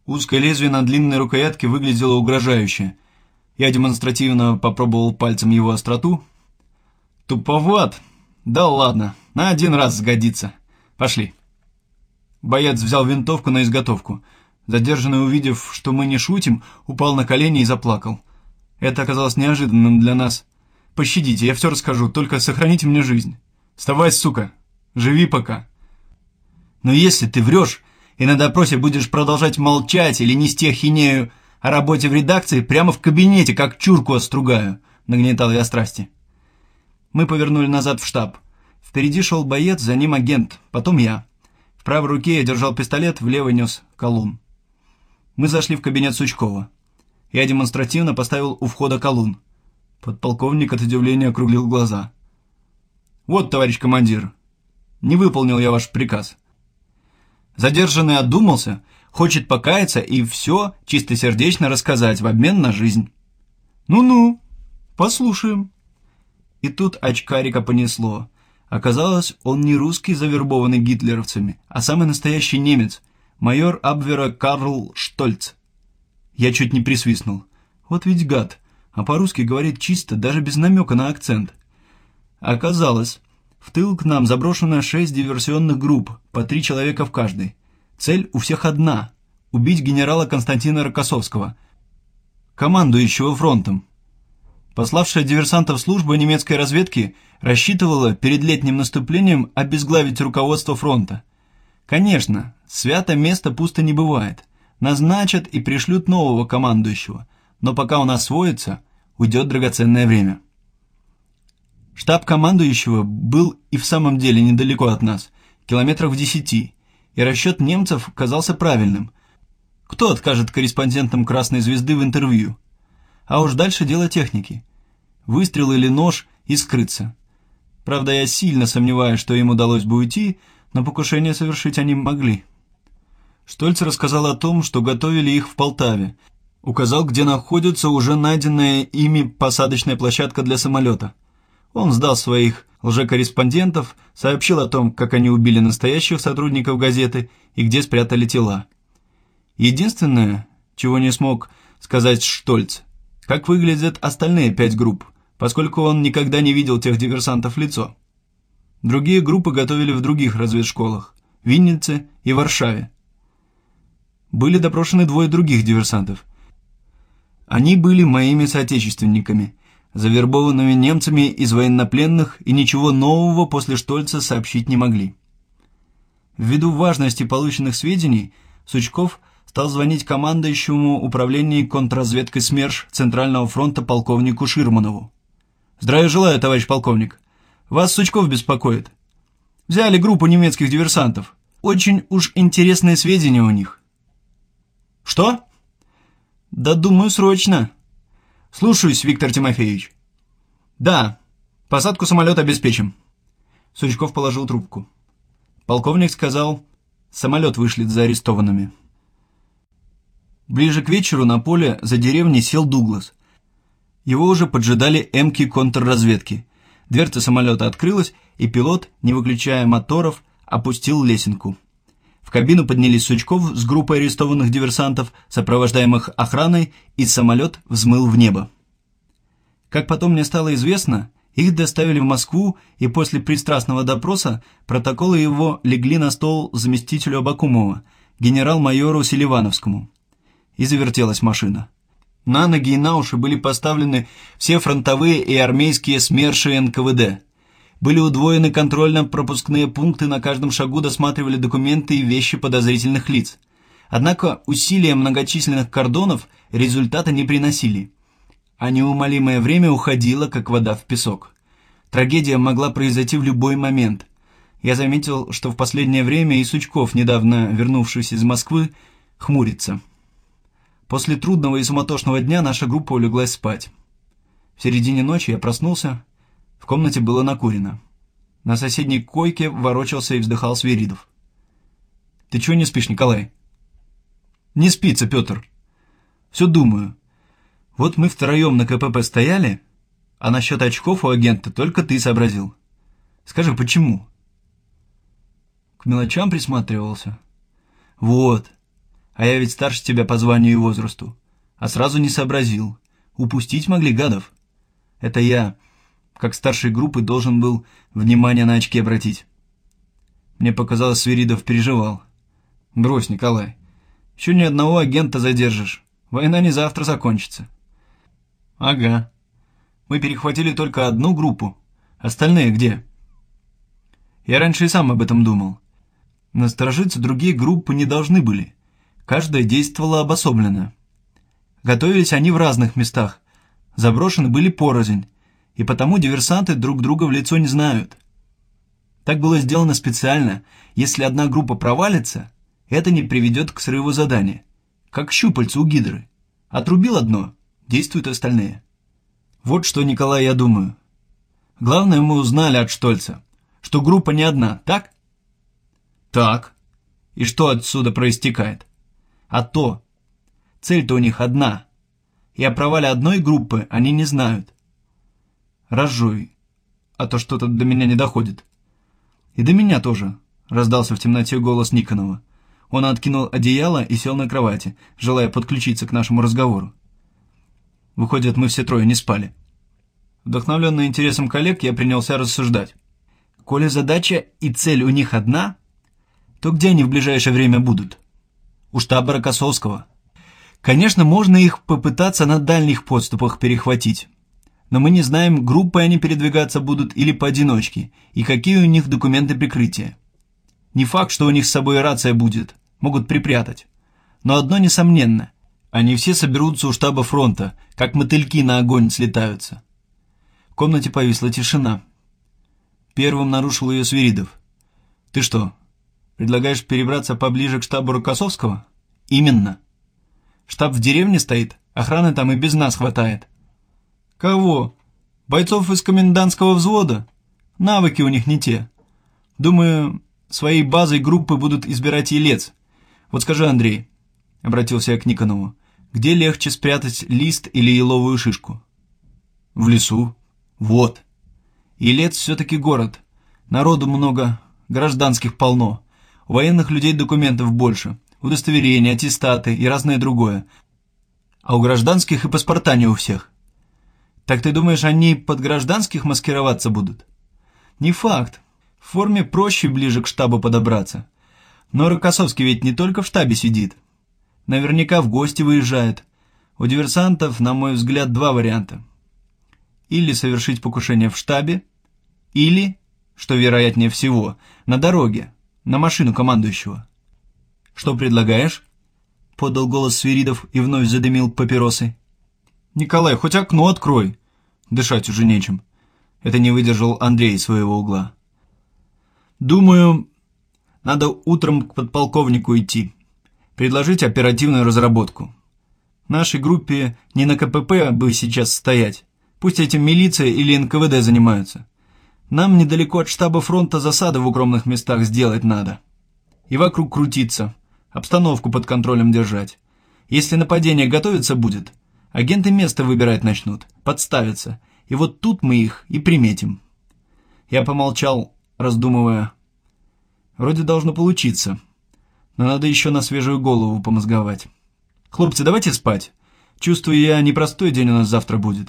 Узкое лезвие на длинной рукоятке выглядело угрожающе. Я демонстративно попробовал пальцем его остроту. Туповат. Да ладно, на один раз сгодится. Пошли. Боец взял винтовку на изготовку. Задержанный, увидев, что мы не шутим, упал на колени и заплакал. Это оказалось неожиданным для нас. «Пощадите, я все расскажу, только сохраните мне жизнь. Вставай, сука, живи пока». «Но если ты врешь и на допросе будешь продолжать молчать или нести ахинею о работе в редакции, прямо в кабинете, как чурку остругаю», — нагнетал я страсти. Мы повернули назад в штаб. Впереди шел боец, за ним агент, потом я. В правой руке я держал пистолет, в левой нес колун. Мы зашли в кабинет Сучкова. Я демонстративно поставил у входа колун. Подполковник от удивления округлил глаза. «Вот, товарищ командир, не выполнил я ваш приказ». Задержанный одумался, хочет покаяться и все чистосердечно рассказать в обмен на жизнь. «Ну-ну, послушаем». И тут очкарика понесло. Оказалось, он не русский, завербованный гитлеровцами, а самый настоящий немец, майор Абвера Карл Штольц. Я чуть не присвистнул. Вот ведь гад, а по-русски говорит чисто, даже без намека на акцент. Оказалось, в тыл к нам заброшено 6 диверсионных групп, по 3 человека в каждой. Цель у всех одна – убить генерала Константина Рокоссовского, командующего фронтом. Пославшая диверсантов служба немецкой разведки рассчитывала перед летним наступлением обезглавить руководство фронта. Конечно, свято место пусто не бывает. Назначат и пришлют нового командующего, но пока он освоится, уйдет драгоценное время. Штаб командующего был и в самом деле недалеко от нас, километров в 10, и расчет немцев казался правильным. Кто откажет корреспондентам «Красной звезды» в интервью? А уж дальше дело техники. Выстрел или нож и скрыться. Правда, я сильно сомневаюсь, что им удалось бы уйти, но покушение совершить они могли. Штольц рассказал о том, что готовили их в Полтаве. Указал, где находится уже найденная ими посадочная площадка для самолета. Он сдал своих лжекорреспондентов, сообщил о том, как они убили настоящих сотрудников газеты и где спрятали тела. Единственное, чего не смог сказать Штольц, как выглядят остальные 5 групп, поскольку он никогда не видел тех диверсантов в лицо. Другие группы готовили в других разведшколах – в Виннице и Варшаве. Были допрошены 2 других диверсантов. Они были моими соотечественниками, завербованными немцами из военнопленных, и ничего нового после Штольца сообщить не могли. Ввиду важности полученных сведений, Сучков стал звонить командующему управлением контрразведкой СМЕРШ Центрального фронта полковнику Ширманову. «Здравия желаю, товарищ полковник. Вас Сучков беспокоит. Взяли группу немецких диверсантов. Очень уж интересные сведения у них». «Что?» «Да думаю, срочно». «Слушаюсь, Виктор Тимофеевич». «Да, посадку самолета обеспечим». Сучков положил трубку. Полковник сказал, самолет вышлет за арестованными. Ближе к вечеру на поле за деревней сел Дуглас. Его уже поджидали эмки контрразведки. Дверца самолета открылась, и пилот, не выключая моторов, опустил лесенку. В кабину поднялись Сучков с группой арестованных диверсантов, сопровождаемых охраной, и самолет взмыл в небо. Как потом мне стало известно, их доставили в Москву, и после пристрастного допроса протоколы его легли на стол заместителю Абакумова, генерал-майору Селивановскому. И завертелась машина. На ноги и на уши были поставлены все фронтовые и армейские СМЕРШи НКВД. Были удвоены контрольно-пропускные пункты, на каждом шагу досматривали документы и вещи подозрительных лиц. Однако усилия многочисленных кордонов результата не приносили. А неумолимое время уходило, как вода в песок. Трагедия могла произойти в любой момент. Я заметил, что в последнее время и Сучков, недавно вернувшийся из Москвы, хмурится. После трудного и суматошного дня наша группа улеглась спать. В середине ночи я проснулся, в комнате было накурено. На соседней койке ворочался и вздыхал Свиридов. «Ты чего не спишь, Николай?» «Не спится, Петр. Все думаю. Вот мы втроем на КПП стояли, а насчет очков у агента только ты сообразил. Скажи, почему?» «К мелочам присматривался». «Вот. А я ведь старше тебя по званию и возрасту. А сразу не сообразил. Упустить могли, гадов. Это я, как старший группы, должен был внимание на очки обратить. Мне показалось, Свиридов переживал. Брось, Николай. Еще ни одного агента задержишь. Война не завтра закончится. Ага. Мы перехватили только одну группу. Остальные где? Я раньше и сам об этом думал. Насторожиться другие группы не должны были. Каждая действовала обособленно. Готовились они в разных местах. Заброшены были порознь. И потому диверсанты друг друга в лицо не знают. Так было сделано специально. Если одна группа провалится, это не приведет к срыву задания. Как щупальца у гидры. Отрубил одно, действуют остальные. Вот что, Николай, я думаю. Главное, мы узнали от Штольца, что группа не одна, так? Так. И что отсюда проистекает? А то. Цель-то у них одна. И о провале одной группы они не знают. Разжуй, а то что-то до меня не доходит. И до меня тоже, раздался в темноте голос Никонова. Он откинул одеяло и сел на кровати, желая подключиться к нашему разговору. Выходит, мы все трое не спали. Вдохновленный интересом коллег, я принялся рассуждать. Коли задача и цель у них одна, то где они в ближайшее время будут? У штаба Рокоссовского. Конечно, можно их попытаться на дальних подступах перехватить. Но мы не знаем, группой они передвигаться будут или поодиночке, и какие у них документы прикрытия. Не факт, что у них с собой рация будет, могут припрятать. Но одно несомненно, они все соберутся у штаба фронта, как мотыльки на огонь слетаются. В комнате повисла тишина. Первым нарушил ее Свиридов. «Ты что, предлагаешь перебраться поближе к штабу Рокоссовского?» «Именно. Штаб в деревне стоит, охраны там и без нас хватает». «Кого? Бойцов из комендантского взвода? Навыки у них не те. Думаю, своей базой группы будут избирать елец. Вот скажи, Андрей», — обратился я к Никонову, — «где легче спрятать лист или еловую шишку?» «В лесу». «Вот. Елец все-таки город. Народу много, гражданских полно. У военных людей документов больше, удостоверения, аттестаты и разное другое. А у гражданских и паспорта не у всех». «Так ты думаешь, они под гражданских маскироваться будут?» «Не факт. В форме проще ближе к штабу подобраться. Но Рокоссовский ведь не только в штабе сидит. Наверняка в гости выезжает. У диверсантов, на мой взгляд, два варианта. Или совершить покушение в штабе, или, что вероятнее всего, на дороге, на машину командующего». «Что предлагаешь?» — подал голос Свиридов и вновь задымил папиросой. «Николай, хоть окно открой. Дышать уже нечем». Это не выдержал Андрей из своего угла. «Думаю, надо утром к подполковнику идти. Предложить оперативную разработку. Нашей группе не на КПП бы сейчас стоять. Пусть этим милиция или НКВД занимаются. Нам недалеко от штаба фронта засады в укромных местах сделать надо. И вокруг крутиться, обстановку под контролем держать. Если нападение готовиться будет, агенты место выбирать начнут, подставятся. И вот тут мы их и приметим». Я помолчал, раздумывая. Вроде должно получиться, но надо еще на свежую голову помозговать. «Хлопцы, давайте спать. Чувствую я, непростой день у нас завтра будет».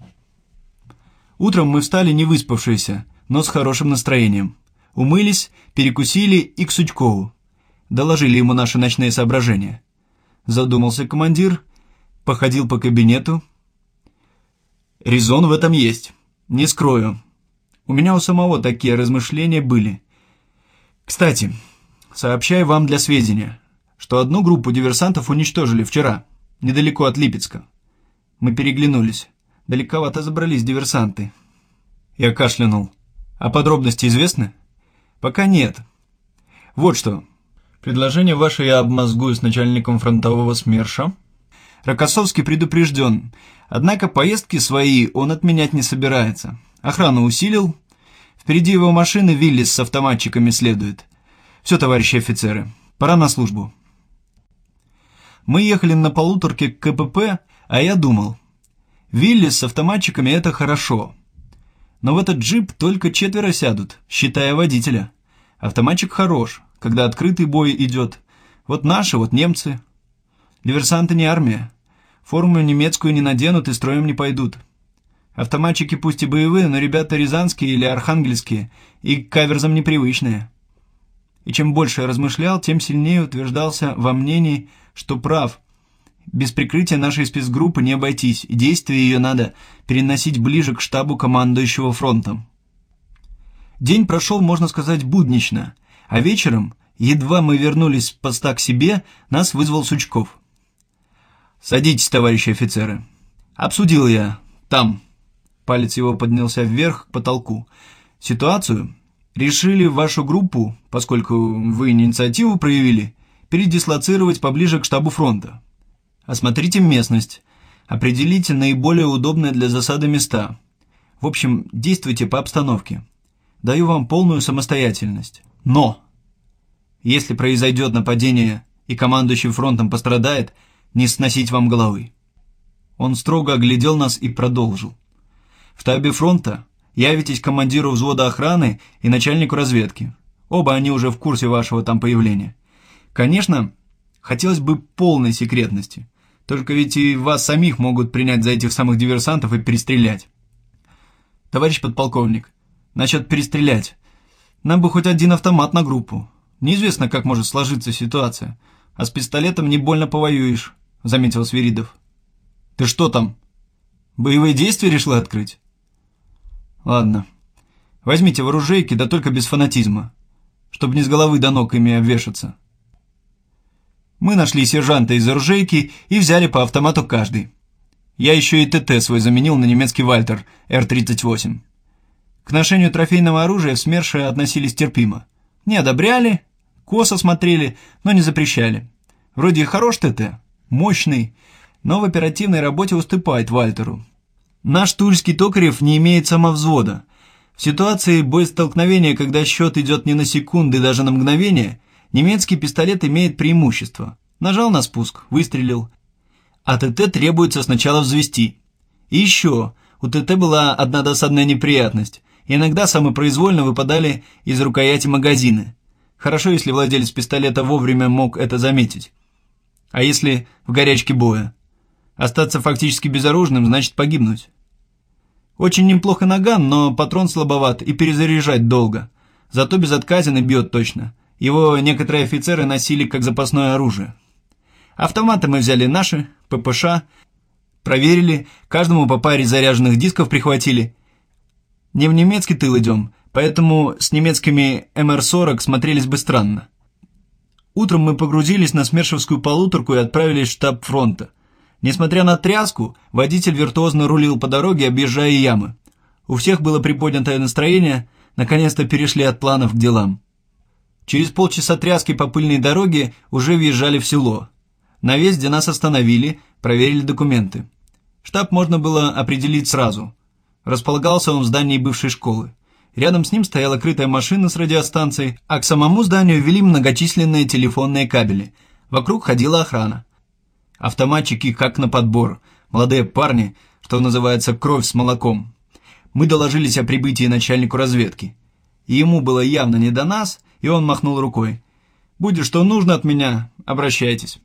Утром мы встали не выспавшиеся, но с хорошим настроением. Умылись, перекусили и к Сучкову. Доложили ему наши ночные соображения. Задумался командир, походил по кабинету. Резон в этом есть, не скрою. У меня у самого такие размышления были. Кстати, сообщаю вам для сведения, что одну группу диверсантов уничтожили вчера, недалеко от Липецка. Мы переглянулись. Далековато забрались диверсанты. Я кашлянул. А подробности известны? Пока нет. Вот что. Предложение ваше я обмозгую с начальником фронтового СМЕРШа. Рокоссовский предупрежден. Однако поездки свои он отменять не собирается. Охрану усилил. Впереди его машины Виллис с автоматчиками следует. Все, товарищи офицеры, пора на службу. Мы ехали на полуторке к КПП, а я думал, Виллис с автоматчиками — это хорошо. Но в этот джип только 4 сядут, считая водителя. Автоматчик хорош, когда открытый бой идет. Вот наши, вот немцы, Диверсанты не армия. Форму немецкую не наденут и строем не пойдут. Автоматчики пусть и боевые, но ребята рязанские или архангельские и к каверзам непривычные. И чем больше я размышлял, тем сильнее утверждался во мнении, что прав. Без прикрытия нашей спецгруппы не обойтись, и действия ее надо переносить ближе к штабу командующего фронтом. День прошел, можно сказать, буднично, а вечером, едва мы вернулись с поста к себе, нас вызвал Сучков. «Садитесь, товарищи офицеры. Обсудил я там». Палец его поднялся вверх к потолку. «Ситуацию. Решили вашу группу, поскольку вы инициативу проявили, передислоцировать поближе к штабу фронта. Осмотрите местность, определите наиболее удобные для засады места. В общем, действуйте по обстановке. Даю вам полную самостоятельность. Но, если произойдет нападение и командующий фронтом пострадает, не сносить вам головы». Он строго оглядел нас и продолжил. «В штабе фронта явитесь командиру взвода охраны и начальнику разведки. Оба они уже в курсе вашего там появления. Конечно, хотелось бы полной секретности. Только ведь и вас самих могут принять за этих самых диверсантов и перестрелять. Товарищ подполковник, насчет перестрелять. Нам бы хоть один автомат на группу. Неизвестно, как может сложиться ситуация. А с пистолетом не больно повоюешь», — заметил Свиридов. «Ты что там? Боевые действия решила открыть?» «Ладно. Возьмите в оружейки, да только без фанатизма, чтобы не с головы до ног ими обвешаться». Мы нашли сержанта из оружейки и взяли по автомату каждый. Я еще и ТТ свой заменил на немецкий Вальтер Р-38. К ношению трофейного оружия в СМЕРШе относились терпимо. Не одобряли, косо смотрели, но не запрещали. Вроде и хорош ТТ, мощный, но в оперативной работе уступает Вальтеру. Наш тульский Токарев не имеет самовзвода. В ситуации боестолкновения, когда счет идет не на секунды, даже на мгновение, немецкий пистолет имеет преимущество. Нажал на спуск, выстрелил. А ТТ требуется сначала взвести. И еще, у ТТ была одна досадная неприятность. Иногда самопроизвольно выпадали из рукояти магазины. Хорошо, если владелец пистолета вовремя мог это заметить. А если в горячке боя? Остаться фактически безоружным значит погибнуть. Очень неплохо наган, но патрон слабоват и перезаряжать долго. Зато безотказен и бьет точно. Его некоторые офицеры носили как запасное оружие. Автоматы мы взяли наши, ППШ, проверили, каждому по паре заряженных дисков прихватили. Не в немецкий тыл идем, поэтому с немецкими МР-40 смотрелись бы странно. Утром мы погрузились на смершевскую полуторку и отправились в штаб фронта. Несмотря на тряску, водитель виртуозно рулил по дороге, объезжая ямы. У всех было приподнятое настроение, наконец-то перешли от планов к делам. Через полчаса тряски по пыльной дороге уже въезжали в село. На въезде нас остановили, проверили документы. Штаб можно было определить сразу. Располагался он в здании бывшей школы. Рядом с ним стояла крытая машина с радиостанцией, а к самому зданию вели многочисленные телефонные кабели. Вокруг ходила охрана. Автоматчики как на подбор, молодые парни, что называется, кровь с молоком. Мы доложились о прибытии начальнику разведки. И ему было явно не до нас, и он махнул рукой. «Будет что нужно от меня, обращайтесь».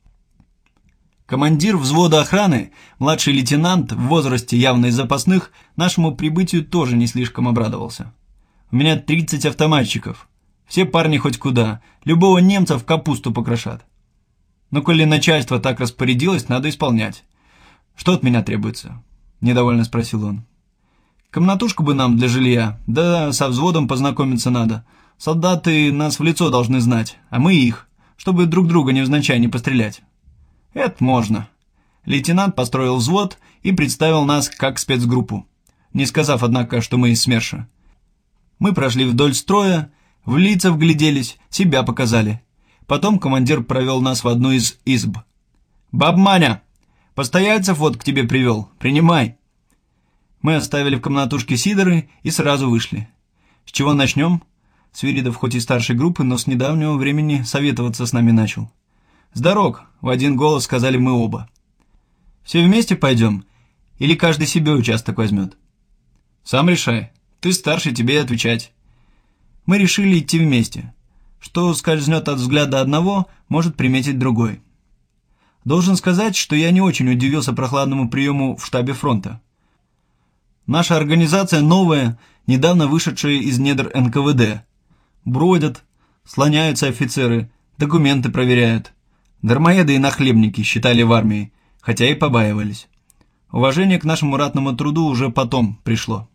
Командир взвода охраны, младший лейтенант, в возрасте явно из запасных, нашему прибытию тоже не слишком обрадовался. «У меня 30 автоматчиков. Все парни хоть куда, любого немца в капусту покрошат. Но коли начальство так распорядилось, надо исполнять. Что от меня требуется?» – недовольно спросил он. «Комнатушку бы нам для жилья, да со взводом познакомиться надо. Солдаты нас в лицо должны знать, а мы их, чтобы друг друга невзначай не пострелять». «Это можно». Лейтенант построил взвод и представил нас как спецгруппу, не сказав, однако, что мы из СМЕРШа. Мы прошли вдоль строя, в лица вгляделись, себя показали. Потом командир провел нас в одну из изб. «Баб Маня, постояльцев вот к тебе привел, принимай». Мы оставили в комнатушке сидоры и сразу вышли. «С чего начнем?» Свиридов хоть и старшей группы, но с недавнего времени советоваться с нами начал. «С дорог», — в один голос сказали мы оба. «Все вместе пойдем? Или каждый себе участок возьмет?» «Сам решай. Ты старший, тебе и отвечать». Мы решили идти вместе. Что скользнет от взгляда одного, может приметить другой. Должен сказать, что я не очень удивился прохладному приему в штабе фронта. Наша организация новая, недавно вышедшая из недр НКВД. Бродят, слоняются офицеры, документы проверяют. Дармоеды и нахлебники считали в армии, хотя и побаивались. Уважение к нашему ратному труду уже потом пришло.